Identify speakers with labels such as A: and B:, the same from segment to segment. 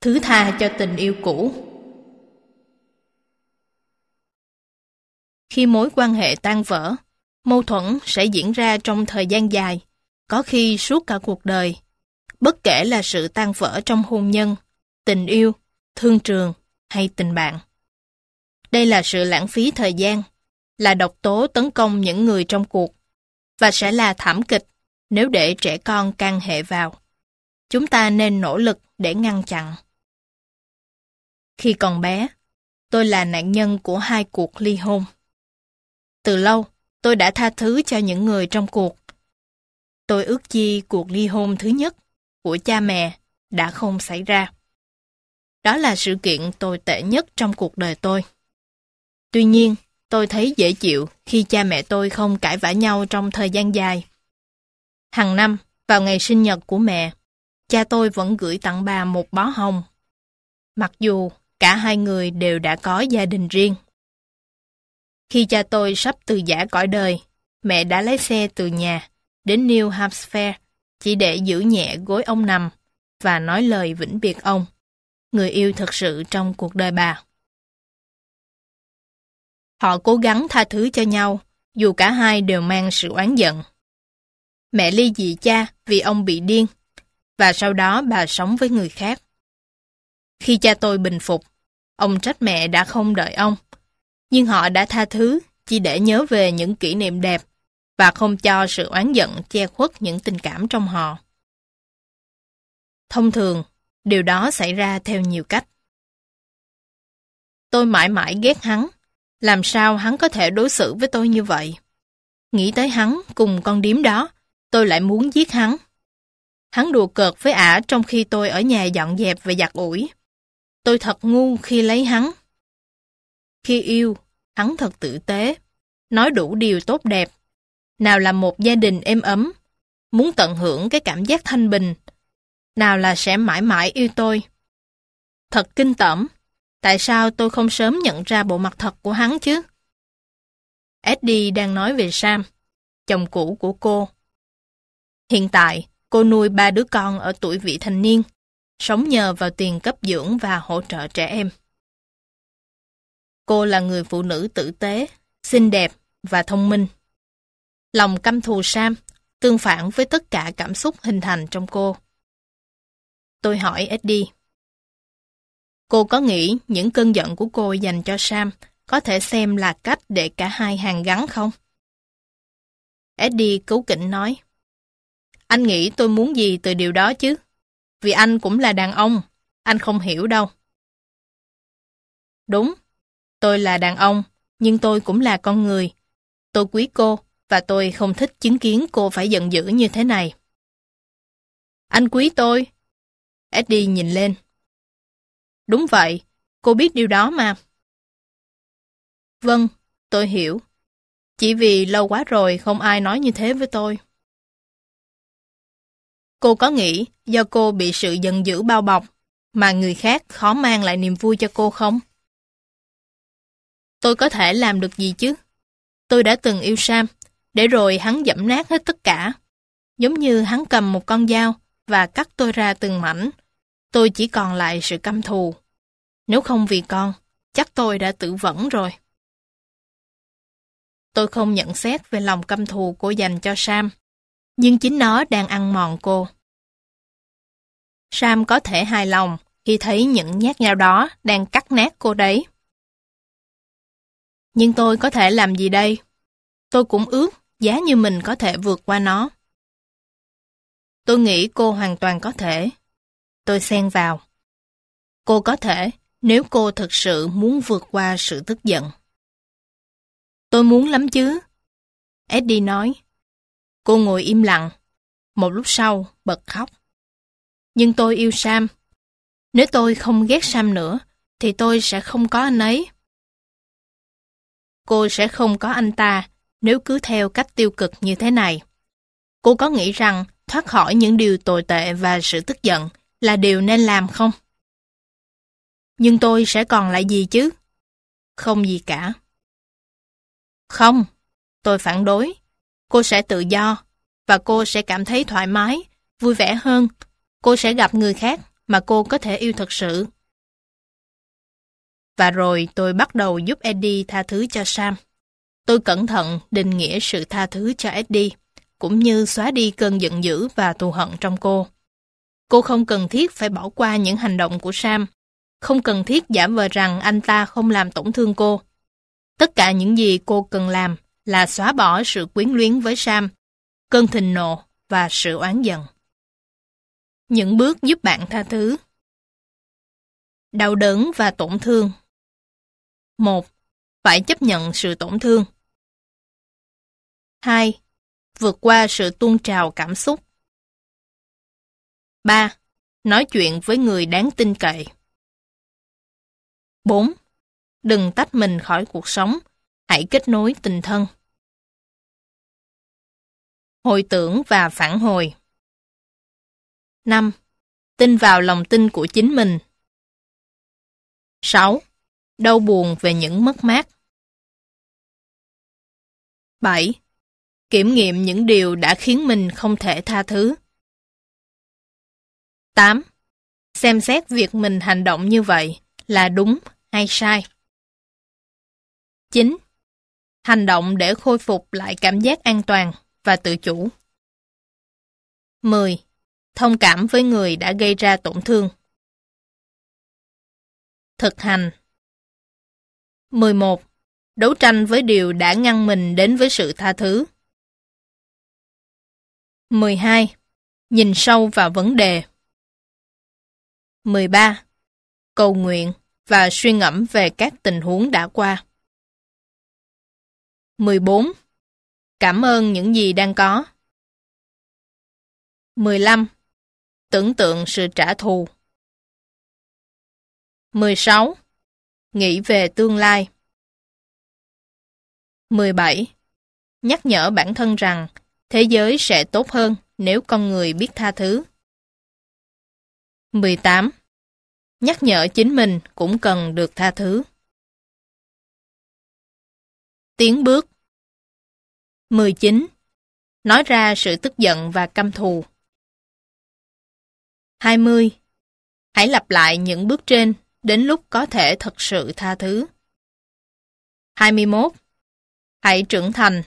A: thứ tha cho tình yêu cũ. Khi mối quan hệ tan vỡ, mâu thuẫn sẽ diễn ra trong thời gian dài, có khi suốt cả cuộc đời, bất kể là sự tan vỡ trong hôn nhân, tình yêu, thương trường hay tình bạn. Đây là sự lãng phí thời gian, là độc tố tấn công những người trong cuộc, và sẽ là thảm kịch nếu để trẻ con can hệ vào. Chúng ta nên nỗ lực để ngăn chặn. Khi còn bé, tôi là nạn nhân của 2 cuộc ly hôn. Từ lâu, tôi đã tha thứ cho những người trong cuộc. Tôi ước chi cuộc ly hôn thứ nhất của cha mẹ đã không xảy ra. Đó là sự kiện tồi tệ nhất trong cuộc đời tôi. Tuy nhiên, tôi thấy dễ chịu khi cha mẹ tôi không cãi vã nhau trong thời gian dài. Hàng năm, vào ngày sinh nhật của mẹ, cha tôi vẫn gửi tặng bà một bó hồng. Mặc dù cả hai người đều đã có gia đình riêng. Khi cha tôi sắp từ giã cõi đời, mẹ đã lái xe từ nhà đến New Hampshire chỉ để giữ nhẹ gối ông nằm và nói lời vĩnh biệt ông, người yêu thật sự trong cuộc đời bà. Họ cố gắng tha thứ cho nhau, dù cả hai đều mang sự oán giận. Mẹ ly dị cha vì ông bị điên, và sau đó bà sống với người khác. Khi cha tôi bình phục, ông trách mẹ đã không đợi ông, nhưng họ đã tha thứ chỉ để nhớ về những kỷ niệm đẹp và không cho sự oán giận che khuất những tình cảm trong họ. Thông thường, điều đó xảy ra theo nhiều cách. Tôi mãi mãi ghét hắn. Làm sao hắn có thể đối xử với tôi như vậy? Nghĩ tới hắn cùng con điếm đó, tôi lại muốn giết hắn. Hắn đùa cợt với ả trong khi tôi ở nhà dọn dẹp và giặt ủi. Tôi thật ngu khi lấy hắn. Khi yêu, hắn thật tử tế, nói đủ điều tốt đẹp. Nào là một gia đình êm ấm, muốn tận hưởng cái cảm giác thanh bình. Nào là sẽ mãi mãi yêu tôi. Thật kinh tởm. Tại sao tôi không sớm nhận ra bộ mặt thật của hắn chứ? Eddie đang nói về Sam, chồng cũ của cô. Hiện tại, cô nuôi 3 đứa con ở tuổi vị thành niên, sống nhờ vào tiền cấp dưỡng và hỗ trợ trẻ em. Cô là người phụ nữ tử tế, xinh đẹp và thông minh. Lòng căm thù Sam tương phản với tất cả cảm xúc hình thành trong cô. Tôi hỏi Eddie. Cô có nghĩ những cơn giận của cô dành cho Sam có thể xem là cách để cả hai hàn gắn không? Eddie cáu kỉnh nói. Anh nghĩ tôi muốn gì từ điều đó chứ? Vì anh cũng là đàn ông, anh không hiểu đâu. Đúng, tôi là đàn ông, nhưng tôi cũng là con người. Tôi quý cô, và tôi không thích chứng kiến cô phải giận dữ như thế này. Anh quý tôi? Eddie nhìn lên. Đúng vậy, cô biết điều đó mà. Vâng, tôi hiểu. Chỉ vì lâu quá rồi không ai nói như thế với tôi. Cô có nghĩ do cô bị sự giận dữ bao bọc mà người khác khó mang lại niềm vui cho cô không? Tôi có thể làm được gì chứ? Tôi đã từng yêu Sam, để rồi hắn dẫm nát hết tất cả. Giống như hắn cầm một con dao và cắt tôi ra từng mảnh. Tôi chỉ còn lại sự căm thù. Nếu không vì con, chắc tôi đã tự vẫn rồi. Tôi không nhận xét về lòng căm thù cô dành cho Sam, nhưng chính nó đang ăn mòn cô. Sam có thể hài lòng khi thấy những nhát dao đó đang cắt nát cô đấy. Nhưng tôi có thể làm gì đây? Tôi cũng ước giá như mình có thể vượt qua nó. Tôi nghĩ cô hoàn toàn có thể. Tôi xen vào. Cô có thể nếu cô thực sự muốn vượt qua sự tức giận. Tôi muốn lắm chứ. Eddie nói. Cô ngồi im lặng. Một lúc sau, bật khóc. Nhưng tôi yêu Sam. Nếu tôi không ghét Sam nữa, thì tôi sẽ không có anh ấy. Cô sẽ không có anh ta nếu cứ theo cách tiêu cực như thế này. Cô có nghĩ rằng thoát khỏi những điều tồi tệ và sự tức giận là điều nên làm không? Nhưng tôi sẽ còn lại gì chứ? Không gì cả. Không, tôi phản đối. Cô sẽ tự do, và cô sẽ cảm thấy thoải mái, vui vẻ hơn. Cô sẽ gặp người khác, mà cô có thể yêu thật sự. Và rồi tôi bắt đầu giúp Eddie tha thứ cho Sam. Tôi cẩn thận định nghĩa sự tha thứ cho Eddie, cũng như xóa đi cơn giận dữ và thù hận trong cô. Cô không cần thiết phải bỏ qua những hành động của Sam, không cần thiết giả vờ rằng anh ta không làm tổn thương cô. Tất cả những gì cô cần làm là xóa bỏ sự quyến luyến với Sam, cơn thịnh nộ và sự oán giận. Những bước giúp bạn tha thứ. Đau đớn và tổn thương. 1. Phải chấp nhận sự tổn thương. 2. Vượt qua sự tuôn trào cảm xúc. 3. Nói chuyện với người đáng tin cậy. 4. Đừng tách mình khỏi cuộc sống, hãy kết nối tình thân. Hồi tưởng và phản hồi. 5. Tin vào lòng tin của chính mình. 6. Đau buồn về những mất mát. 7. Kiểm nghiệm những điều đã khiến mình không thể tha thứ. 8. Xem xét việc mình hành động như vậy là đúng hay sai. 9. Hành động để khôi phục lại cảm giác an toàn và tự chủ. 10. Thông cảm với người đã gây ra tổn thương. Thực hành. 11. Đấu tranh với điều đã ngăn mình đến với sự tha thứ. 12. Nhìn sâu vào vấn đề. 13. Cầu nguyện và suy ngẫm về các tình huống đã qua. 14. Cảm ơn những gì đang có. 15. Tưởng tượng sự trả thù. 16. Nghĩ về tương lai. 17. Nhắc nhở bản thân rằng thế giới sẽ tốt hơn nếu con người biết tha thứ. 18. Nhắc nhở chính mình cũng cần được tha thứ. Tiến bước. 19. Nói ra sự tức giận và căm thù. 20. Hãy lặp lại những bước trên đến lúc có thể thật sự tha thứ. 21. Hãy trưởng thành.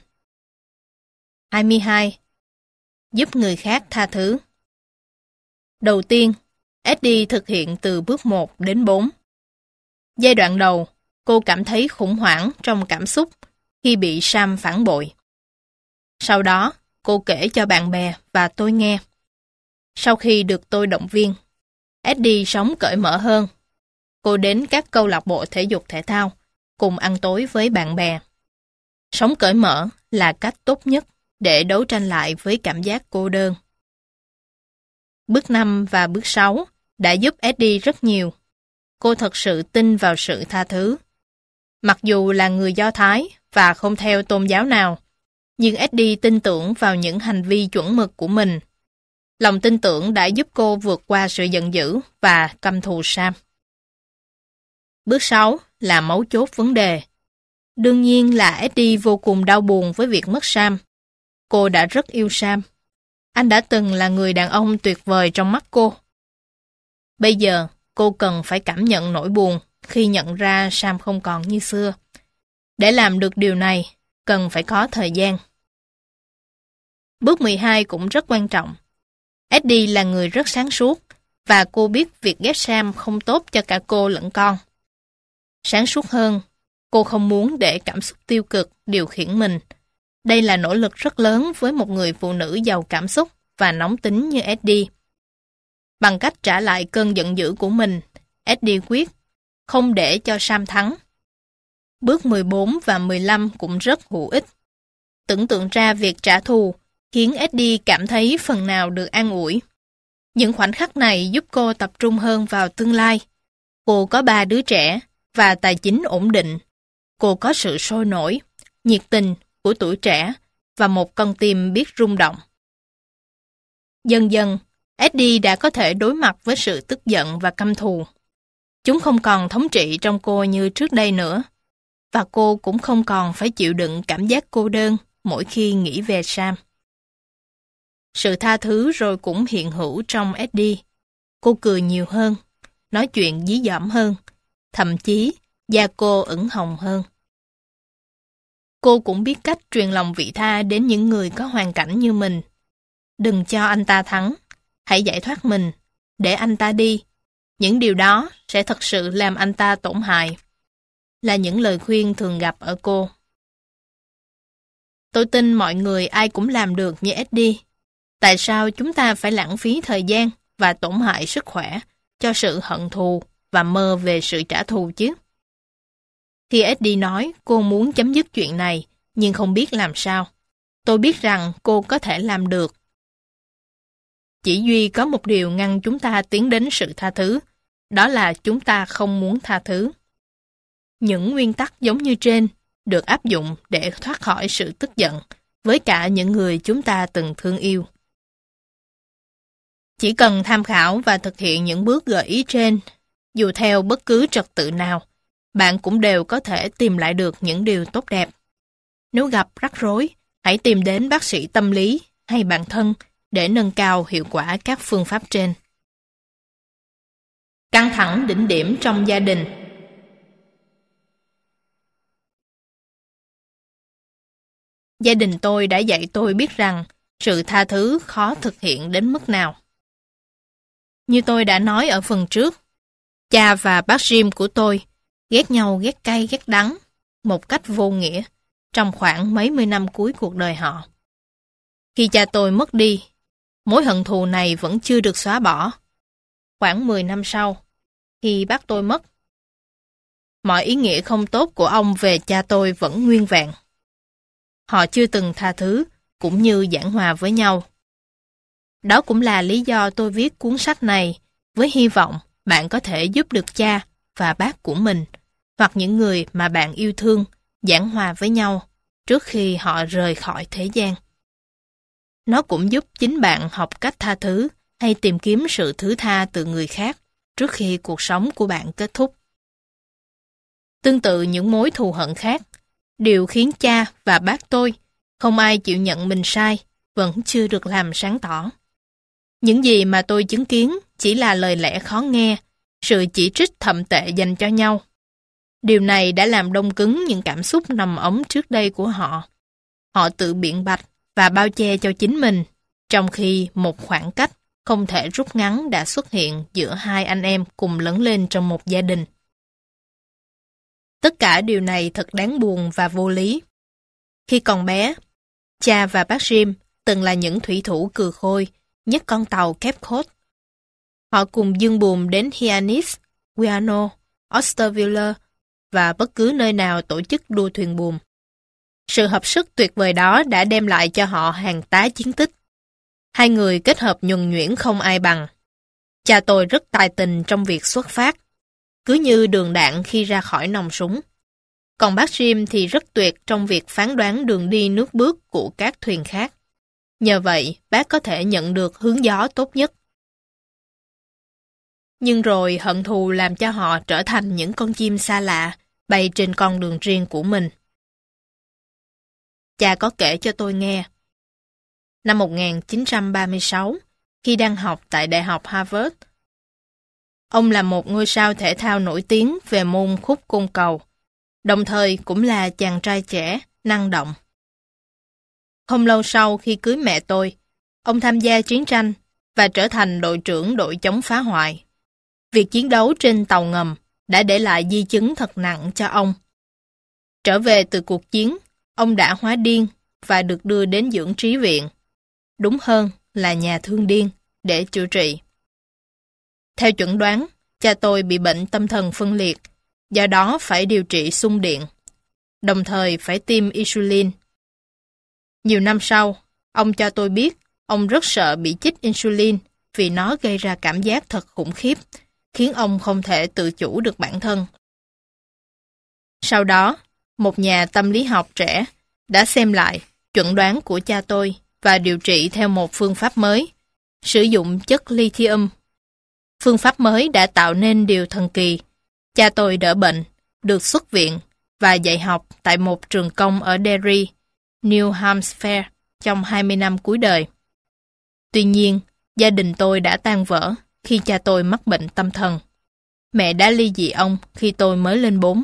A: 22. Giúp người khác tha thứ. Đầu tiên, Eddie thực hiện từ bước 1 đến 4. Giai đoạn đầu, cô cảm thấy khủng hoảng trong cảm xúc khi bị Sam phản bội. Sau đó, cô kể cho bạn bè và tôi nghe. Sau khi được tôi động viên, Eddie sống cởi mở hơn. Cô đến các câu lạc bộ thể dục thể thao, cùng ăn tối với bạn bè. Sống cởi mở là cách tốt nhất để đấu tranh lại với cảm giác cô đơn. Bước 5 và bước 6 đã giúp Eddie rất nhiều. Cô thật sự tin vào sự tha thứ. Mặc dù là người Do Thái và không theo tôn giáo nào, nhưng Eddie tin tưởng vào những hành vi chuẩn mực của mình. Lòng tin tưởng đã giúp cô vượt qua sự giận dữ và căm thù Sam. Bước 6 là mấu chốt vấn đề. Đương nhiên là Eddie vô cùng đau buồn với việc mất Sam. Cô đã rất yêu Sam. Anh đã từng là người đàn ông tuyệt vời trong mắt cô. Bây giờ, cô cần phải cảm nhận nỗi buồn khi nhận ra Sam không còn như xưa. Để làm được điều này, cần phải có thời gian. Bước 12 cũng rất quan trọng. Eddie là người rất sáng suốt, và cô biết việc ghét Sam không tốt cho cả cô lẫn con. Sáng suốt hơn, cô không muốn để cảm xúc tiêu cực điều khiển mình. Đây là nỗ lực rất lớn với một người phụ nữ giàu cảm xúc và nóng tính như Eddie. Bằng cách trả lại cơn giận dữ của mình, Eddie quyết không để cho Sam thắng. Bước 14 và 15 cũng rất hữu ích. Tưởng tượng ra việc trả thù khiến Eddie cảm thấy phần nào được an ủi. Những khoảnh khắc này giúp cô tập trung hơn vào tương lai. Cô có 3 đứa trẻ và tài chính ổn định. Cô có sự sôi nổi, nhiệt tình của tuổi trẻ và một con tim biết rung động. Dần dần, Eddie đã có thể đối mặt với sự tức giận và căm thù. Chúng không còn thống trị trong cô như trước đây nữa. Và cô cũng không còn phải chịu đựng cảm giác cô đơn mỗi khi nghĩ về Sam. Sự tha thứ rồi cũng hiện hữu trong Eddie. Cô cười nhiều hơn, nói chuyện dí dỏm hơn, thậm chí da cô ửng hồng hơn. Cô cũng biết cách truyền lòng vị tha đến những người có hoàn cảnh như mình. Đừng cho anh ta thắng, hãy giải thoát mình, để anh ta đi. Những điều đó sẽ thật sự làm anh ta tổn hại. Là những lời khuyên thường gặp ở cô. Tôi tin mọi người ai cũng làm được như Eddie. Tại sao chúng ta phải lãng phí thời gian và tổn hại sức khỏe cho sự hận thù và mơ về sự trả thù chứ? Khi Eddie nói cô muốn chấm dứt chuyện này, nhưng không biết làm sao, tôi biết rằng cô có thể làm được. Chỉ duy có một điều ngăn chúng ta tiến đến sự tha thứ, đó là chúng ta không muốn tha thứ. Những nguyên tắc giống như trên được áp dụng để thoát khỏi sự tức giận với cả những người chúng ta từng thương yêu. Chỉ cần tham khảo và thực hiện những bước gợi ý trên, dù theo bất cứ trật tự nào, bạn cũng đều có thể tìm lại được những điều tốt đẹp. Nếu gặp rắc rối, hãy tìm đến bác sĩ tâm lý hay bạn thân để nâng cao hiệu quả các phương pháp trên. Căng thẳng đỉnh điểm trong gia đình. Gia đình tôi đã dạy tôi biết rằng sự tha thứ khó thực hiện đến mức nào. Như tôi đã nói ở phần trước, cha và bác Jim của tôi ghét nhau ghét cay ghét đắng một cách vô nghĩa trong khoảng mấy mươi năm cuối cuộc đời họ. Khi cha tôi mất đi, mối hận thù này vẫn chưa được xóa bỏ. Khoảng 10 năm sau, khi bác tôi mất, mọi ý nghĩa không tốt của ông về cha tôi vẫn nguyên vẹn. Họ chưa từng tha thứ cũng như giảng hòa với nhau. Đó cũng là lý do tôi viết cuốn sách này với hy vọng bạn có thể giúp được cha và bác của mình hoặc những người mà bạn yêu thương giảng hòa với nhau trước khi họ rời khỏi thế gian. Nó cũng giúp chính bạn học cách tha thứ hay tìm kiếm sự thứ tha từ người khác trước khi cuộc sống của bạn kết thúc. Tương tự những mối thù hận khác, điều khiến cha và bác tôi không ai chịu nhận mình sai vẫn chưa được làm sáng tỏ. Những gì mà tôi chứng kiến chỉ là lời lẽ khó nghe, sự chỉ trích thậm tệ dành cho nhau. Điều này đã làm đông cứng những cảm xúc nằm ống trước đây của họ. Họ tự biện bạch và bao che cho chính mình, trong khi một khoảng cách không thể rút ngắn đã xuất hiện giữa hai anh em cùng lớn lên trong một gia đình. Tất cả điều này thật đáng buồn và vô lý. Khi còn bé, cha và bác Jim từng là những thủy thủ cừ khôi nhất con tàu Cape Cod. Họ cùng dương buồm đến Hyannis, Guiano, Austerville và bất cứ nơi nào tổ chức đua thuyền buồm. Sự hợp sức tuyệt vời đó đã đem lại cho họ hàng tá chiến tích. Hai người kết hợp nhuần nhuyễn không ai bằng. Cha tôi rất tài tình trong việc xuất phát, cứ như đường đạn khi ra khỏi nòng súng. Còn bác Jim thì rất tuyệt trong việc phán đoán đường đi nước bước của các thuyền khác. Nhờ vậy, bác có thể nhận được hướng gió tốt nhất. Nhưng rồi hận thù làm cho họ trở thành những con chim xa lạ, bay trên con đường riêng của mình. Cha có kể cho tôi nghe. Năm 1936, khi đang học tại Đại học Harvard, ông là một ngôi sao thể thao nổi tiếng về môn khúc côn cầu, đồng thời cũng là chàng trai trẻ, năng động. Không lâu sau khi cưới mẹ tôi, ông tham gia chiến tranh và trở thành đội trưởng đội chống phá hoại. Việc chiến đấu trên tàu ngầm đã để lại di chứng thật nặng cho ông. Trở về từ cuộc chiến, ông đã hóa điên và được đưa đến dưỡng trí viện, đúng hơn là nhà thương điên, để chữa trị. Theo chẩn đoán, cha tôi bị bệnh tâm thần phân liệt, do đó phải điều trị xung điện, đồng thời phải tiêm insulin. Nhiều năm sau, ông cho tôi biết ông rất sợ bị chích insulin vì nó gây ra cảm giác thật khủng khiếp, khiến ông không thể tự chủ được bản thân. Sau đó, một nhà tâm lý học trẻ đã xem lại chẩn đoán của cha tôi và điều trị theo một phương pháp mới, sử dụng chất lithium. Phương pháp mới đã tạo nên điều thần kỳ. Cha tôi đỡ bệnh, được xuất viện và dạy học tại một trường công ở Derry, New Hampshire trong 20 năm cuối đời. Tuy nhiên, gia đình tôi đã tan vỡ khi cha tôi mắc bệnh tâm thần. Mẹ đã ly dị ông khi tôi mới lên 4.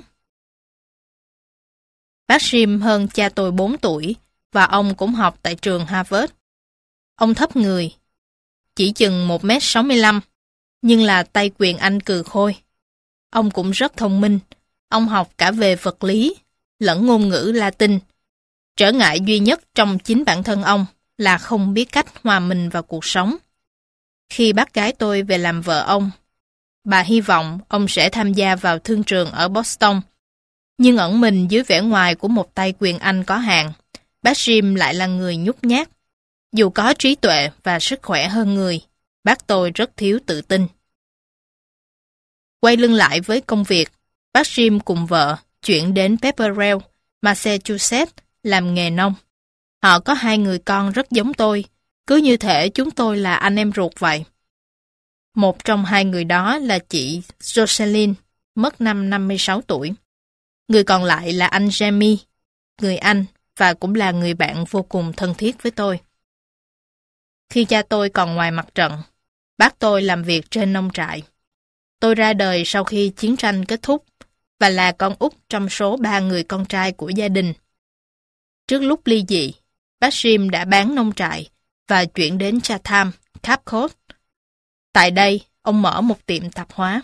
A: Bác Jim hơn cha tôi 4 tuổi và ông cũng học tại trường Harvard. Ông thấp người, chỉ chừng 1m65, nhưng là tay quyền Anh cừ khôi. Ông cũng rất thông minh, ông học cả về vật lý, lẫn ngôn ngữ Latin. Trở ngại duy nhất trong chính bản thân ông là không biết cách hòa mình vào cuộc sống. Khi bác gái tôi về làm vợ ông, bà hy vọng ông sẽ tham gia vào thương trường ở Boston. Nhưng ẩn mình dưới vẻ ngoài của một tay quyền Anh có hạn, bác Jim lại là người nhút nhát. Dù có trí tuệ và sức khỏe hơn người, bác tôi rất thiếu tự tin. Quay lưng lại với công việc, bác Jim cùng vợ chuyển đến Pepperell, Massachusetts làm nghề nông. Họ có 2 người con rất giống tôi, cứ như thể chúng tôi là anh em ruột vậy. Một trong 2 người đó là chị Jocelyn, mất năm 56 tuổi. Người còn lại là anh Jamie, người Anh và cũng là người bạn vô cùng thân thiết với tôi. Khi cha tôi còn ngoài mặt trận, bác tôi làm việc trên nông trại. Tôi ra đời sau khi chiến tranh kết thúc và là con út trong số 3 người con trai của gia đình. Trước lúc ly dị, bác Jim đã bán nông trại và chuyển đến Chatham, Cape Cod. Tại đây, ông mở một tiệm tạp hóa.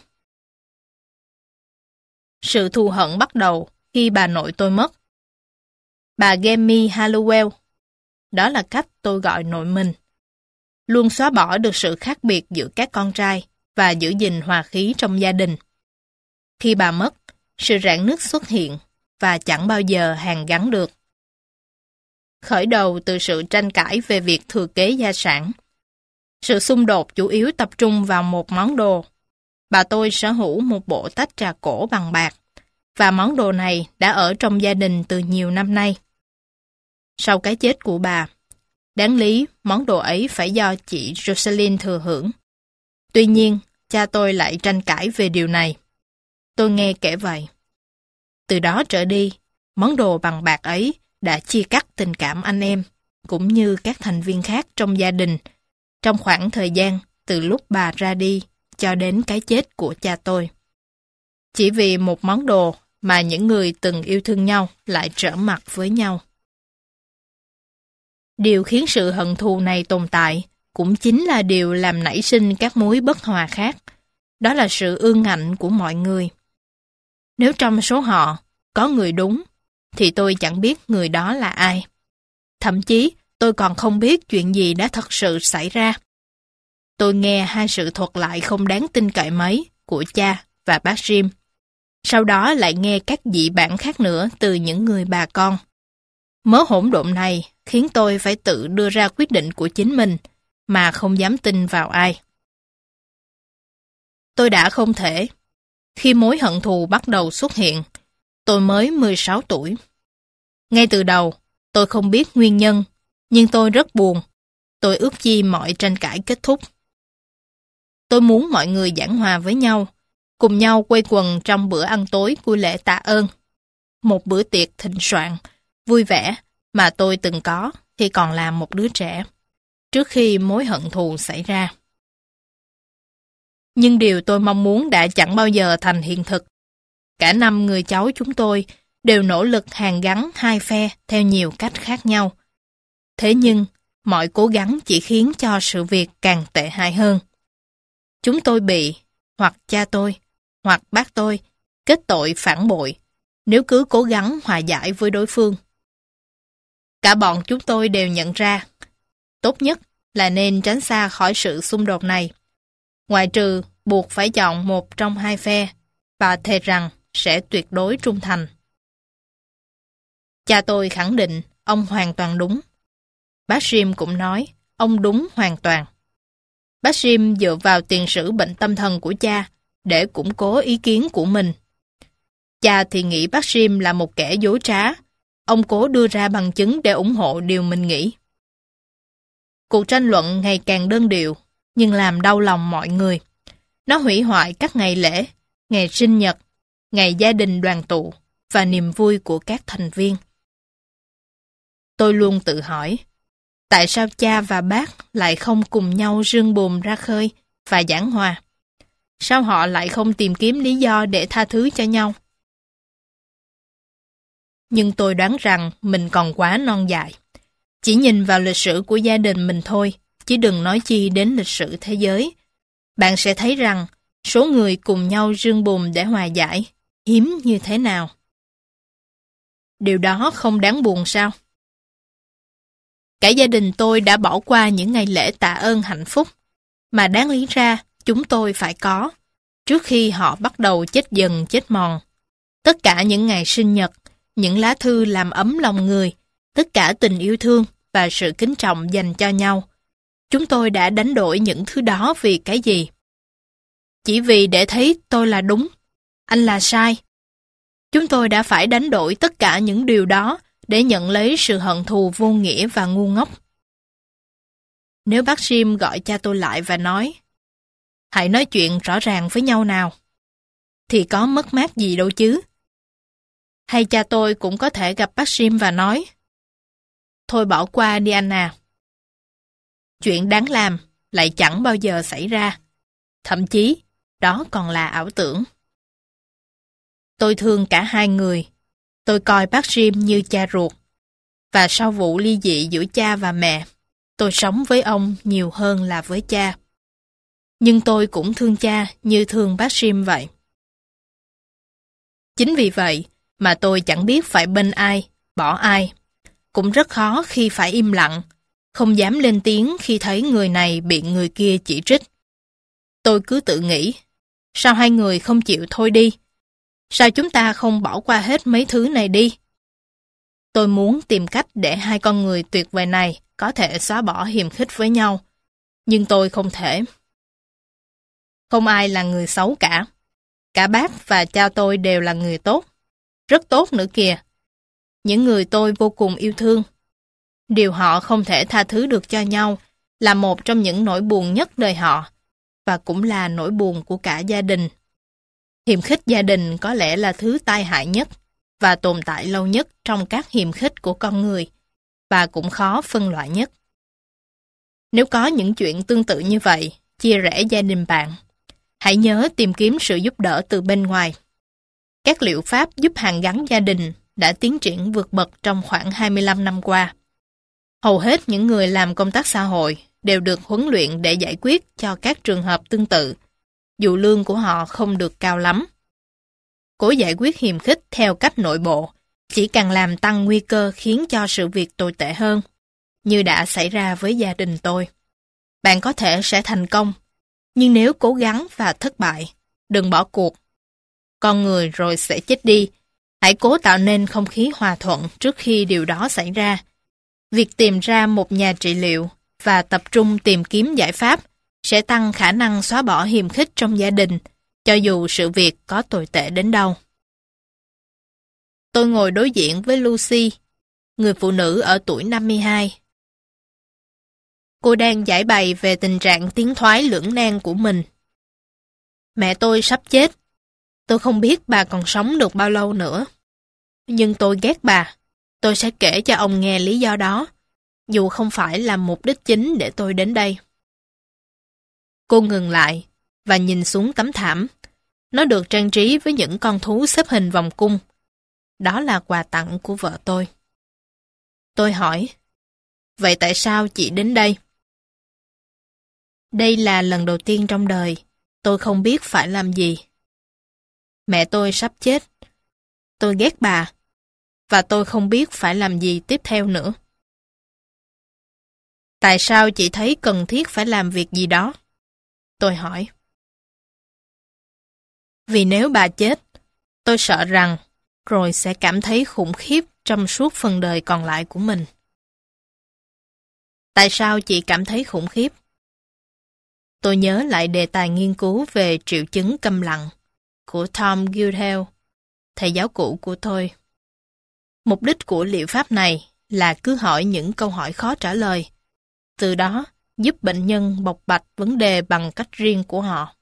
A: Sự thù hận bắt đầu khi bà nội tôi mất. Bà Gemmy Hallowell, đó là cách tôi gọi nội mình, luôn xóa bỏ được sự khác biệt giữa các con trai và giữ gìn hòa khí trong gia đình. Khi bà mất, sự rạn nứt xuất hiện và chẳng bao giờ hàn gắn được. Khởi đầu từ sự tranh cãi về việc thừa kế gia sản. Sự xung đột chủ yếu tập trung vào một món đồ. Bà tôi sở hữu một bộ tách trà cổ bằng bạc, và món đồ này đã ở trong gia đình từ nhiều năm nay. Sau cái chết của bà, đáng lý món đồ ấy phải do chị Jocelyn thừa hưởng. Tuy nhiên, cha tôi lại tranh cãi về điều này. Tôi nghe kể vậy. Từ đó trở đi, món đồ bằng bạc ấy đã chia cắt tình cảm anh em, cũng như các thành viên khác trong gia đình, trong khoảng thời gian từ lúc bà ra đi cho đến cái chết của cha tôi. Chỉ vì một món đồ mà những người từng yêu thương nhau lại trở mặt với nhau. Điều khiến sự hận thù này tồn tại cũng chính là điều làm nảy sinh các mối bất hòa khác. Đó là sự ương ngạnh của mọi người. Nếu trong số họ có người đúng, thì tôi chẳng biết người đó là ai. Thậm chí, tôi còn không biết chuyện gì đã thật sự xảy ra. Tôi nghe 2 sự thuật lại không đáng tin cậy mấy của cha và bác Jim. Sau đó lại nghe các dị bản khác nữa từ những người bà con. Mớ hỗn độn này khiến tôi phải tự đưa ra quyết định của chính mình, mà không dám tin vào ai. Tôi đã không thể. Khi mối hận thù bắt đầu xuất hiện, tôi mới 16 tuổi. Ngay từ đầu, tôi không biết nguyên nhân, nhưng tôi rất buồn. Tôi ước chi mọi tranh cãi kết thúc. Tôi muốn mọi người giảng hòa với nhau, cùng nhau quây quần trong bữa ăn tối của lễ tạ ơn. Một bữa tiệc thịnh soạn, vui vẻ mà tôi từng có khi còn là một đứa trẻ, trước khi mối hận thù xảy ra. Nhưng điều tôi mong muốn đã chẳng bao giờ thành hiện thực. Cả 5 người cháu chúng tôi đều nỗ lực hàn gắn 2 phe theo nhiều cách khác nhau. Thế nhưng, mọi cố gắng chỉ khiến cho sự việc càng tệ hại hơn. Chúng tôi bị, hoặc cha tôi, hoặc bác tôi, kết tội phản bội, nếu cứ cố gắng hòa giải với đối phương. Cả bọn chúng tôi đều nhận ra, tốt nhất là nên tránh xa khỏi sự xung đột này, ngoại trừ buộc phải chọn một trong 2 phe, và thề rằng sẽ tuyệt đối trung thành. Cha tôi khẳng định ông hoàn toàn đúng. Bác Jim cũng nói ông đúng hoàn toàn. Bác Jim dựa vào tiền sử bệnh tâm thần của cha để củng cố ý kiến của mình. Cha thì nghĩ bác Jim là một kẻ dối trá. Ông cố đưa ra bằng chứng để ủng hộ điều mình nghĩ. Cuộc tranh luận ngày càng đơn điệu, nhưng làm đau lòng mọi người. Nó hủy hoại các ngày lễ, ngày sinh nhật, ngày gia đình đoàn tụ và niềm vui của các thành viên. Tôi luôn tự hỏi, tại sao cha và bác lại không cùng nhau rương buồm ra khơi và giảng hòa. Sao họ lại không tìm kiếm lý do để tha thứ cho nhau? Nhưng tôi đoán rằng mình còn quá non dại. Chỉ nhìn vào lịch sử của gia đình mình thôi, chứ đừng nói chi đến lịch sử thế giới. Bạn sẽ thấy rằng số người cùng nhau rương bùn để hòa giải hiếm như thế nào. Điều đó không đáng buồn sao? Cả gia đình tôi đã bỏ qua những ngày lễ tạ ơn hạnh phúc mà đáng lý ra chúng tôi phải có trước khi họ bắt đầu chết dần chết mòn. Tất cả những ngày sinh nhật, những lá thư làm ấm lòng người, tất cả tình yêu thương và sự kính trọng dành cho nhau. Chúng tôi đã đánh đổi những thứ đó vì cái gì? Chỉ vì để thấy tôi là đúng, anh là sai. Chúng tôi đã phải đánh đổi tất cả những điều đó để nhận lấy sự hận thù vô nghĩa và ngu ngốc. Nếu bác Jim gọi cha tôi lại và nói, hãy nói chuyện rõ ràng với nhau nào, thì có mất mát gì đâu chứ. Hay cha tôi cũng có thể gặp bác Jim và nói, thôi bỏ qua đi anh à. Chuyện đáng làm lại chẳng bao giờ xảy ra. Thậm chí, đó còn là ảo tưởng. Tôi thương cả hai người. Tôi coi bác Jim như cha ruột. Và sau vụ ly dị giữa cha và mẹ, tôi sống với ông nhiều hơn là với cha. Nhưng tôi cũng thương cha như thương bác Jim vậy. Chính vì vậy mà tôi chẳng biết phải bên ai, bỏ ai. Cũng rất khó khi phải im lặng, không dám lên tiếng khi thấy người này bị người kia chỉ trích. Tôi cứ tự nghĩ, sao hai người không chịu thôi đi? Sao chúng ta không bỏ qua hết mấy thứ này đi? Tôi muốn tìm cách để hai con người tuyệt vời này có thể xóa bỏ hiềm khích với nhau, nhưng tôi không thể. Không ai là người xấu cả. Cả bác và cha tôi đều là người tốt. Rất tốt nữa kìa. Những người tôi vô cùng yêu thương. Điều họ không thể tha thứ được cho nhau là một trong những nỗi buồn nhất đời họ, và cũng là nỗi buồn của cả gia đình. Hiềm khích gia đình có lẽ là thứ tai hại nhất và tồn tại lâu nhất trong các hiềm khích của con người, và cũng khó phân loại nhất. Nếu có những chuyện tương tự như vậy, chia rẽ gia đình bạn, hãy nhớ tìm kiếm sự giúp đỡ từ bên ngoài. Các liệu pháp giúp hàn gắn gia đình đã tiến triển vượt bậc trong khoảng 25 năm qua. Hầu hết những người làm công tác xã hội đều được huấn luyện để giải quyết cho các trường hợp tương tự, dù lương của họ không được cao lắm. Cố giải quyết hiềm khích theo cách nội bộ chỉ càng làm tăng nguy cơ khiến cho sự việc tồi tệ hơn, như đã xảy ra với gia đình tôi. Bạn có thể sẽ thành công, nhưng nếu cố gắng và thất bại, đừng bỏ cuộc. Con người rồi sẽ chết đi. Hãy cố tạo nên không khí hòa thuận trước khi điều đó xảy ra. Việc tìm ra một nhà trị liệu và tập trung tìm kiếm giải pháp sẽ tăng khả năng xóa bỏ hiềm khích trong gia đình, cho dù sự việc có tồi tệ đến đâu. Tôi ngồi đối diện với Lucy, người phụ nữ ở tuổi 52. Cô đang giải bày về tình trạng tiến thoái lưỡng nan của mình. Mẹ tôi sắp chết. Tôi không biết bà còn sống được bao lâu nữa. Nhưng tôi ghét bà. Tôi sẽ kể cho ông nghe lý do đó, dù không phải là mục đích chính để tôi đến đây. Cô ngừng lại và nhìn xuống tấm thảm. Nó được trang trí với những con thú xếp hình vòng cung. Đó là quà tặng của vợ tôi. Tôi hỏi, vậy tại sao chị đến đây? Đây là lần đầu tiên trong đời, tôi không biết phải làm gì. Mẹ tôi sắp chết. Tôi ghét bà, và tôi không biết phải làm gì tiếp theo nữa. Tại sao chị thấy cần thiết phải làm việc gì đó? Tôi hỏi. Vì nếu bà chết, tôi sợ rằng rồi sẽ cảm thấy khủng khiếp trong suốt phần đời còn lại của mình. Tại sao chị cảm thấy khủng khiếp? Tôi nhớ lại đề tài nghiên cứu về triệu chứng câm lặng của Tom Guldhill, thầy giáo cũ của tôi. Mục đích của liệu pháp này là cứ hỏi những câu hỏi khó trả lời, từ đó giúp bệnh nhân bộc bạch vấn đề bằng cách riêng của họ.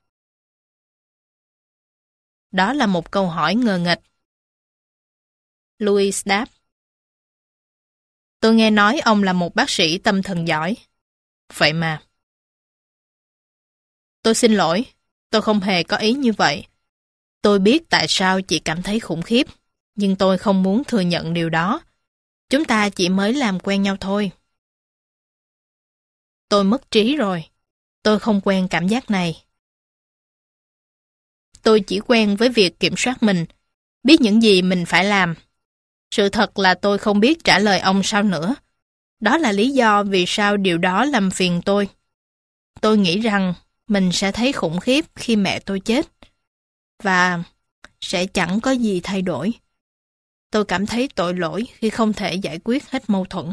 A: Đó là một câu hỏi ngờ nghệch. Louis đáp. Tôi nghe nói ông là một bác sĩ tâm thần giỏi. Vậy mà. Tôi xin lỗi, tôi không hề có ý như vậy. Tôi biết tại sao chị cảm thấy khủng khiếp, nhưng tôi không muốn thừa nhận điều đó. Chúng ta chỉ mới làm quen nhau thôi. Tôi mất trí rồi. Tôi không quen cảm giác này. Tôi chỉ quen với việc kiểm soát mình, biết những gì mình phải làm. Sự thật là tôi không biết trả lời ông sao nữa. Đó là lý do vì sao điều đó làm phiền tôi. Tôi nghĩ rằng mình sẽ thấy khủng khiếp khi mẹ tôi chết. Và sẽ chẳng có gì thay đổi. Tôi cảm thấy tội lỗi khi không thể giải quyết hết mâu thuẫn.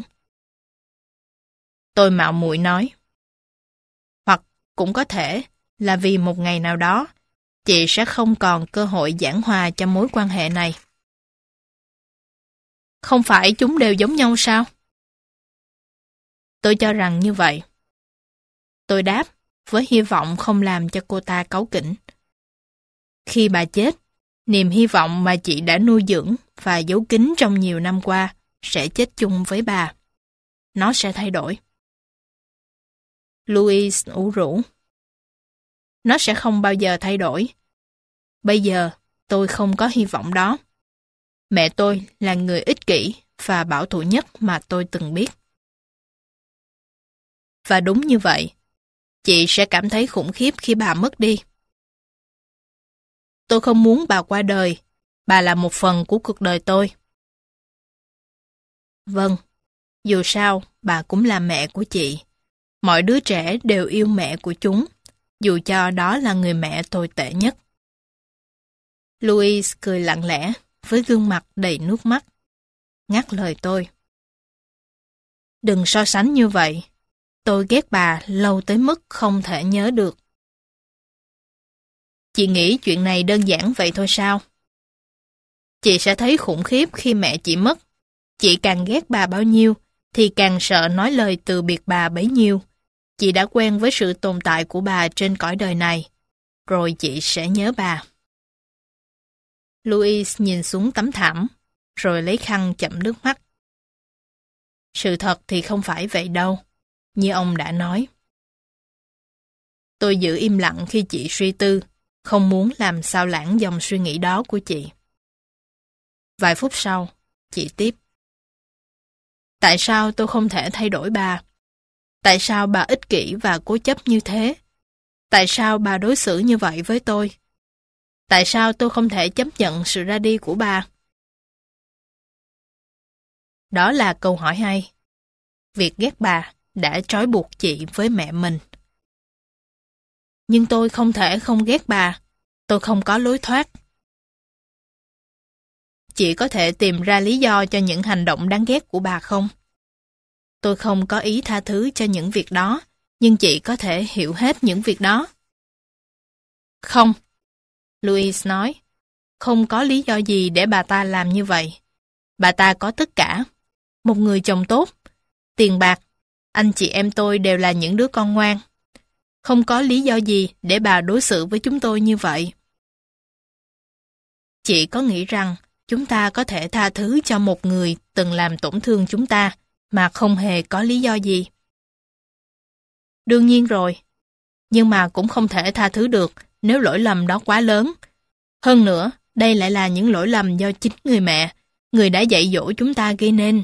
A: Tôi mạo muội nói. Hoặc cũng có thể là vì một ngày nào đó, chị sẽ không còn cơ hội giảng hòa cho mối quan hệ này. Không phải chúng đều giống nhau sao? Tôi cho rằng như vậy. Tôi đáp, với hy vọng không làm cho cô ta cáu kỉnh. Khi bà chết, niềm hy vọng mà chị đã nuôi dưỡng và giấu kín trong nhiều năm qua sẽ chết chung với bà. Nó sẽ thay đổi. Louise ủ rũ. Nó sẽ không bao giờ thay đổi. Bây giờ, tôi không có hy vọng đó. Mẹ tôi là người ích kỷ và bảo thủ nhất mà tôi từng biết. Và đúng như vậy, chị sẽ cảm thấy khủng khiếp khi bà mất đi. Tôi không muốn bà qua đời. Bà là một phần của cuộc đời tôi. Vâng, dù sao, bà cũng là mẹ của chị. Mọi đứa trẻ đều yêu mẹ của chúng, dù cho đó là người mẹ tồi tệ nhất. Louise cười lặng lẽ, với gương mặt đầy nước mắt. Ngắt lời tôi. Đừng so sánh như vậy. Tôi ghét bà lâu tới mức không thể nhớ được. Chị nghĩ chuyện này đơn giản vậy thôi sao? Chị sẽ thấy khủng khiếp khi mẹ chị mất. Chị càng ghét bà bao nhiêu, thì càng sợ nói lời từ biệt bà bấy nhiêu. Chị đã quen với sự tồn tại của bà trên cõi đời này. Rồi chị sẽ nhớ bà. Louise nhìn xuống tấm thảm, rồi lấy khăn chậm nước mắt. Sự thật thì không phải vậy đâu, như ông đã nói. Tôi giữ im lặng khi chị suy tư, không muốn làm xao lãng dòng suy nghĩ đó của chị. Vài phút sau, chị tiếp. Tại sao tôi không thể thay đổi bà? Tại sao bà ích kỷ và cố chấp như thế? Tại sao bà đối xử như vậy với tôi? Tại sao tôi không thể chấp nhận sự ra đi của bà? Đó là câu hỏi hay. Việc ghét bà đã trói buộc chị với mẹ mình. Nhưng tôi không thể không ghét bà. Tôi không có lối thoát. Chị có thể tìm ra lý do cho những hành động đáng ghét của bà không? Tôi không có ý tha thứ cho những việc đó, nhưng chị có thể hiểu hết những việc đó. Không, Louise nói, không có lý do gì để bà ta làm như vậy. Bà ta có tất cả. Một người chồng tốt, tiền bạc, anh chị em tôi đều là những đứa con ngoan. Không có lý do gì để bà đối xử với chúng tôi như vậy. Chị có nghĩ rằng chúng ta có thể tha thứ cho một người từng làm tổn thương chúng ta mà không hề có lý do gì? Đương nhiên rồi. Nhưng mà cũng không thể tha thứ được nếu lỗi lầm đó quá lớn. Hơn nữa, đây lại là những lỗi lầm do chính người mẹ, người đã dạy dỗ chúng ta gây nên.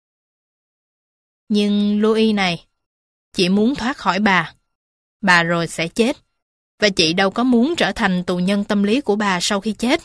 A: Nhưng Louis này, chị muốn thoát khỏi bà rồi sẽ chết, và chị đâu có muốn trở thành tù nhân tâm lý của bà sau khi chết.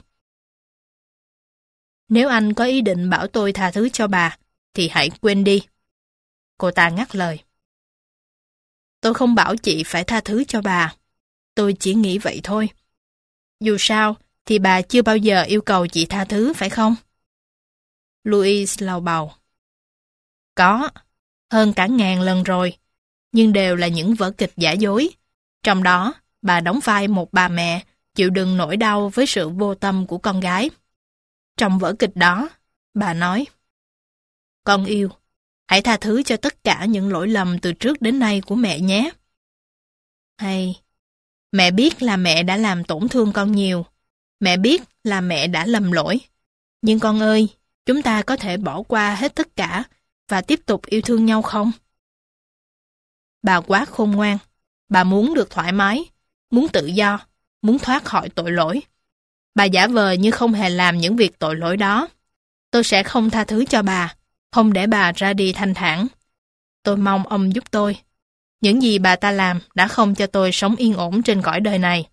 A: Nếu anh có ý định bảo tôi tha thứ cho bà, thì hãy quên đi. Cô ta ngắt lời. Tôi không bảo chị phải tha thứ cho bà. Tôi chỉ nghĩ vậy thôi. Dù sao, thì bà chưa bao giờ yêu cầu chị tha thứ, phải không? Louise lầu bầu. Có, hơn cả 1000 lần rồi, nhưng đều là những vở kịch giả dối. Trong đó, bà đóng vai một bà mẹ chịu đựng nỗi đau với sự vô tâm của con gái. Trong vở kịch đó, bà nói, con yêu, hãy tha thứ cho tất cả những lỗi lầm từ trước đến nay của mẹ nhé. Hay, mẹ biết là mẹ đã làm tổn thương con nhiều. Mẹ biết là mẹ đã lầm lỗi. Nhưng con ơi, chúng ta có thể bỏ qua hết tất cả và tiếp tục yêu thương nhau không? Bà quá khôn ngoan. Bà muốn được thoải mái. muốn tự do, muốn thoát khỏi tội lỗi. Bà giả vờ như không hề làm những việc tội lỗi đó. Tôi sẽ không tha thứ cho bà, không để bà ra đi thanh thản. Tôi mong ông giúp tôi. Những gì bà ta làm đã không cho tôi sống yên ổn trên cõi đời này.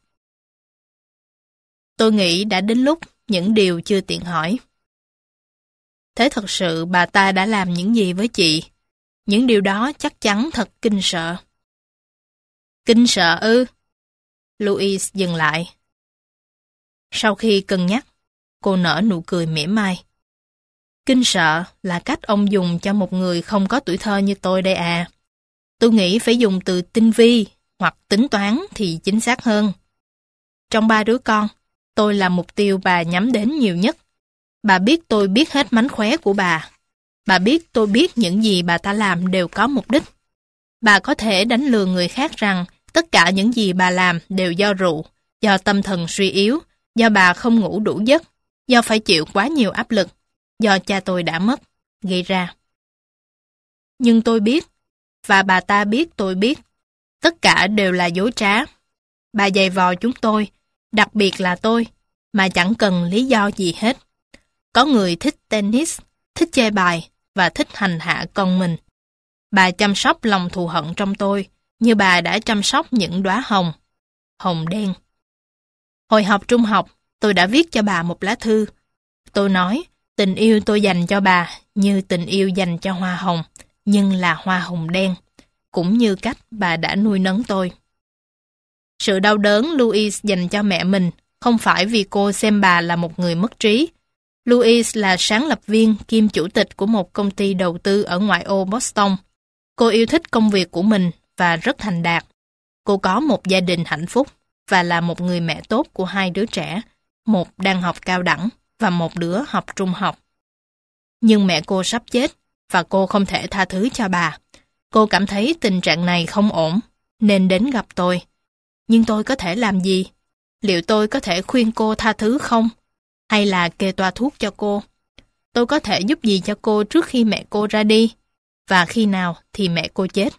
A: Tôi nghĩ đã đến lúc những điều chưa tiện hỏi. Thế thật sự bà ta đã làm những gì với chị? Những điều đó chắc chắn thật kinh sợ. Kinh sợ ư? Louise dừng lại. Sau khi cân nhắc, cô nở nụ cười mỉa mai. Kinh sợ là cách ông dùng cho một người không có tuổi thơ như tôi đây à. Tôi nghĩ phải dùng từ tinh vi hoặc tính toán thì chính xác hơn. Trong 3 đứa con, tôi là mục tiêu bà nhắm đến nhiều nhất. Bà biết tôi biết hết mánh khóe của bà. Bà biết tôi biết những gì bà ta làm đều có mục đích. Bà có thể đánh lừa người khác rằng tất cả những gì bà làm đều do rượu, do tâm thần suy yếu, do bà không ngủ đủ giấc, do phải chịu quá nhiều áp lực, do cha tôi đã mất, gây ra. Nhưng tôi biết, và bà ta biết tôi biết, tất cả đều là dối trá. Bà giày vò chúng tôi, đặc biệt là tôi, mà chẳng cần lý do gì hết. Có người thích tennis, thích chơi bài và thích hành hạ con mình. Bà chăm sóc lòng thù hận trong tôi, như bà đã chăm sóc những đóa hồng, hồng đen. Hồi học trung học, tôi đã viết cho bà một lá thư. Tôi nói, tình yêu tôi dành cho bà như tình yêu dành cho hoa hồng, nhưng là hoa hồng đen, cũng như cách bà đã nuôi nấng tôi. Sự đau đớn Louise dành cho mẹ mình không phải vì cô xem bà là một người mất trí. Louise là sáng lập viên kiêm chủ tịch của một công ty đầu tư ở ngoại ô Boston. Cô yêu thích công việc của mình và rất thành đạt. Cô có một gia đình hạnh phúc và là một người mẹ tốt của 2 đứa trẻ, một đang học cao đẳng và một đứa học trung học. Nhưng mẹ cô sắp chết và cô không thể tha thứ cho bà. Cô cảm thấy tình trạng này không ổn nên đến gặp tôi. Nhưng tôi có thể làm gì? Liệu tôi có thể khuyên cô tha thứ không? Hay là kê toa thuốc cho cô? Tôi có thể giúp gì cho cô trước khi mẹ cô ra đi? Và khi nào thì mẹ cô chết?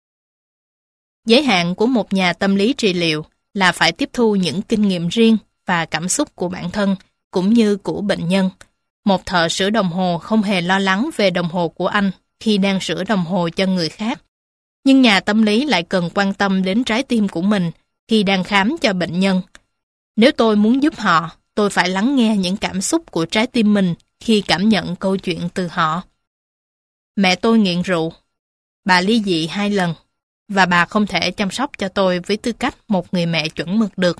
A: Giới hạn của một nhà tâm lý trị liệu là phải tiếp thu những kinh nghiệm riêng và cảm xúc của bản thân cũng như của bệnh nhân. Một thợ sửa đồng hồ không hề lo lắng về đồng hồ của anh khi đang sửa đồng hồ cho người khác. Nhưng nhà tâm lý lại cần quan tâm đến trái tim của mình khi đang khám cho bệnh nhân. Nếu tôi muốn giúp họ, tôi phải lắng nghe những cảm xúc của trái tim mình khi cảm nhận câu chuyện từ họ. Mẹ tôi nghiện rượu. Bà ly dị 2 lần, và bà không thể chăm sóc cho tôi với tư cách một người mẹ chuẩn mực được.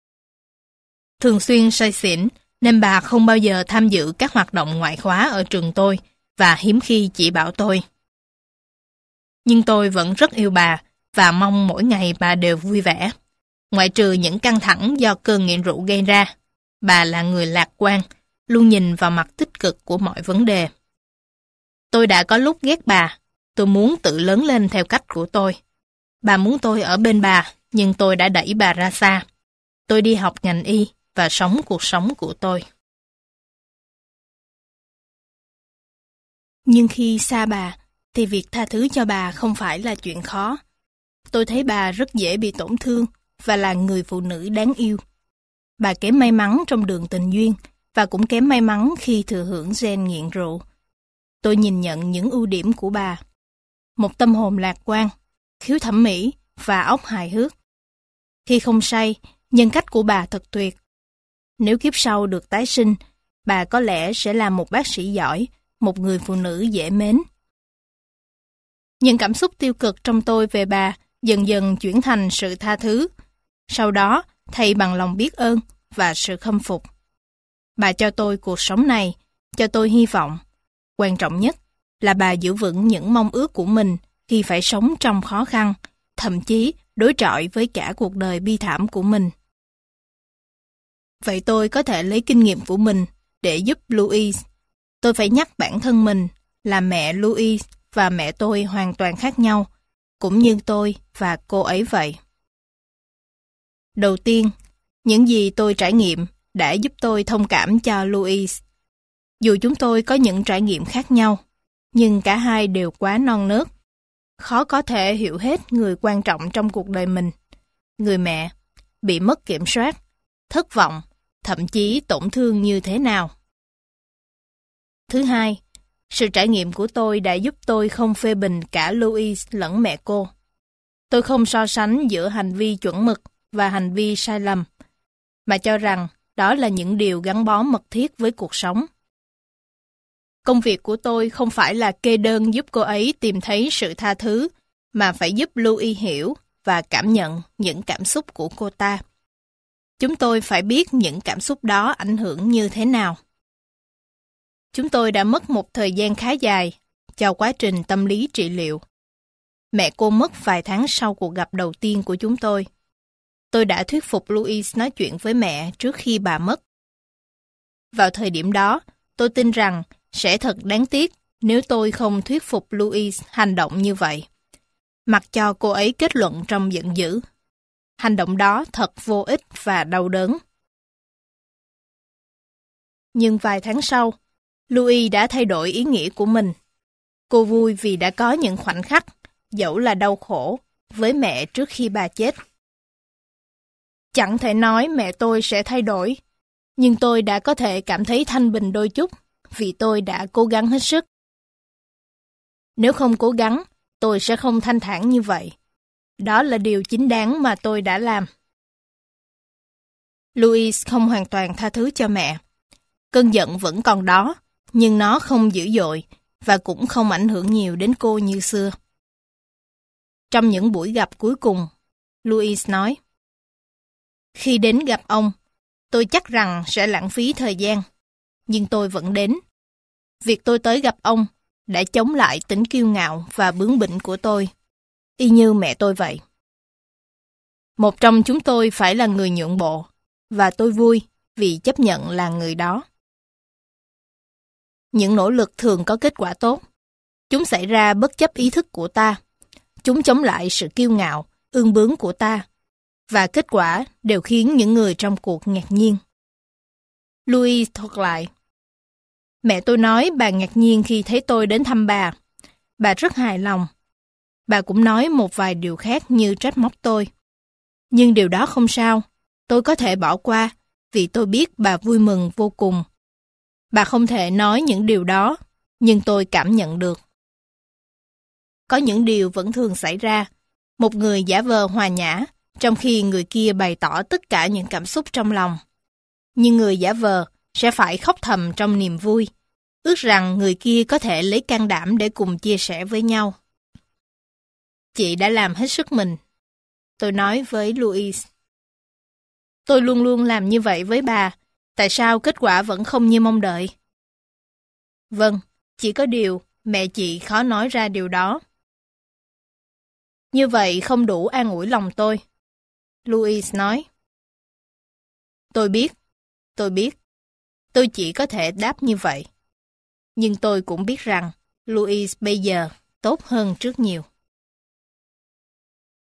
A: Thường xuyên say xỉn, nên bà không bao giờ tham dự các hoạt động ngoại khóa ở trường tôi, và hiếm khi chỉ bảo tôi. Nhưng tôi vẫn rất yêu bà, và mong mỗi ngày bà đều vui vẻ. Ngoại trừ những căng thẳng do cơn nghiện rượu gây ra, bà là người lạc quan, luôn nhìn vào mặt tích cực của mọi vấn đề. Tôi đã có lúc ghét bà, tôi muốn tự lớn lên theo cách của tôi. Bà muốn tôi ở bên bà, nhưng tôi đã đẩy bà ra xa. Tôi đi học ngành y và sống cuộc sống của tôi. Nhưng khi xa bà, thì việc tha thứ cho bà không phải là chuyện khó. Tôi thấy bà rất dễ bị tổn thương và là người phụ nữ đáng yêu. Bà kém may mắn trong đường tình duyên và cũng kém may mắn khi thừa hưởng gen nghiện rượu. Tôi nhìn nhận những ưu điểm của bà. Một tâm hồn lạc quan, khiếu thẩm mỹ và óc hài hước. Khi không say, nhân cách của bà thật tuyệt. Nếu kiếp sau được tái sinh, bà có lẽ sẽ là một bác sĩ giỏi, một người phụ nữ dễ mến. Những cảm xúc tiêu cực trong tôi về bà dần dần chuyển thành sự tha thứ. Sau đó, thay bằng lòng biết ơn và sự khâm phục. Bà cho tôi cuộc sống này, cho tôi hy vọng. Quan trọng nhất là bà giữ vững những mong ước của mình khi phải sống trong khó khăn, thậm chí đối chọi với cả cuộc đời bi thảm của mình. Vậy tôi có thể lấy kinh nghiệm của mình để giúp Louise. Tôi phải nhắc bản thân mình là mẹ Louise và mẹ tôi hoàn toàn khác nhau, cũng như tôi và cô ấy vậy. Đầu tiên, những gì tôi trải nghiệm đã giúp tôi thông cảm cho Louise. Dù chúng tôi có những trải nghiệm khác nhau, nhưng cả hai đều quá non nớt. Khó có thể hiểu hết người quan trọng trong cuộc đời mình. Người mẹ, bị mất kiểm soát, thất vọng, thậm chí tổn thương như thế nào. Thứ hai, sự trải nghiệm của tôi đã giúp tôi không phê bình cả Louise lẫn mẹ cô. Tôi không so sánh giữa hành vi chuẩn mực và hành vi sai lầm, mà cho rằng đó là những điều gắn bó mật thiết với cuộc sống. Công việc của tôi không phải là kê đơn giúp cô ấy tìm thấy sự tha thứ, mà phải giúp Louise hiểu và cảm nhận những cảm xúc của cô ta. Chúng tôi phải biết những cảm xúc đó ảnh hưởng như thế nào. Chúng tôi đã mất một thời gian khá dài cho quá trình tâm lý trị liệu. Mẹ cô mất vài tháng sau cuộc gặp đầu tiên của chúng tôi. Tôi đã thuyết phục Louise nói chuyện với mẹ trước khi bà mất. Vào thời điểm đó, tôi tin rằng sẽ thật đáng tiếc nếu tôi không thuyết phục Louise hành động như vậy, mặc cho cô ấy kết luận trong giận dữ. Hành động đó thật vô ích và đau đớn. Nhưng vài tháng sau, Louise đã thay đổi ý nghĩa của mình. Cô vui vì đã có những khoảnh khắc, dẫu là đau khổ, với mẹ trước khi bà chết. Chẳng thể nói mẹ tôi sẽ thay đổi, nhưng tôi đã có thể cảm thấy thanh bình đôi chút vì tôi đã cố gắng hết sức. Nếu không cố gắng, tôi sẽ không thanh thản như vậy. Đó là điều chính đáng mà tôi đã làm. Louise không hoàn toàn tha thứ cho mẹ. Cơn giận vẫn còn đó, nhưng nó không dữ dội và cũng không ảnh hưởng nhiều đến cô như xưa. Trong những buổi gặp cuối cùng, Louise nói: "Khi đến gặp ông, tôi chắc rằng sẽ lãng phí thời gian, nhưng tôi vẫn đến. Việc tôi tới gặp ông đã chống lại tính kiêu ngạo và bướng bỉnh của tôi, y như mẹ tôi vậy. Một trong chúng tôi phải là người nhượng bộ, và tôi vui vì chấp nhận là người đó." Những nỗ lực thường có kết quả tốt. Chúng xảy ra bất chấp ý thức của ta. Chúng chống lại sự kiêu ngạo, ương bướng của ta. Và kết quả đều khiến những người trong cuộc ngạc nhiên. Louise thuật lại: "Mẹ tôi nói bà ngạc nhiên khi thấy tôi đến thăm bà. Bà rất hài lòng. Bà cũng nói một vài điều khác như trách móc tôi. Nhưng điều đó không sao. Tôi có thể bỏ qua vì tôi biết bà vui mừng vô cùng. Bà không thể nói những điều đó, nhưng tôi cảm nhận được." Có những điều vẫn thường xảy ra. Một người giả vờ hòa nhã, trong khi người kia bày tỏ tất cả những cảm xúc trong lòng. Nhưng người giả vờ sẽ phải khóc thầm trong niềm vui, ước rằng người kia có thể lấy can đảm để cùng chia sẻ với nhau. "Chị đã làm hết sức mình," tôi nói với Louise. "Tôi luôn luôn làm như vậy với bà. Tại sao kết quả vẫn không như mong đợi?" "Vâng, chỉ có điều mẹ chị khó nói ra điều đó." "Như vậy không đủ an ủi lòng tôi," Louise nói. Tôi biết. Tôi chỉ có thể đáp như vậy. Nhưng tôi cũng biết rằng Louise bây giờ tốt hơn trước nhiều.